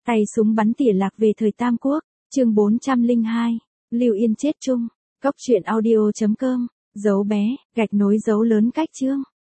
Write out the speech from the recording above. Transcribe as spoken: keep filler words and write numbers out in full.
Tay súng bắn tỉa lạc về thời Tam Quốc, chương bốn trăm lẻ hai, Lưu Yên chết chung, cốc truyện audio chấm com, dấu bé, gạch nối dấu lớn cách chương.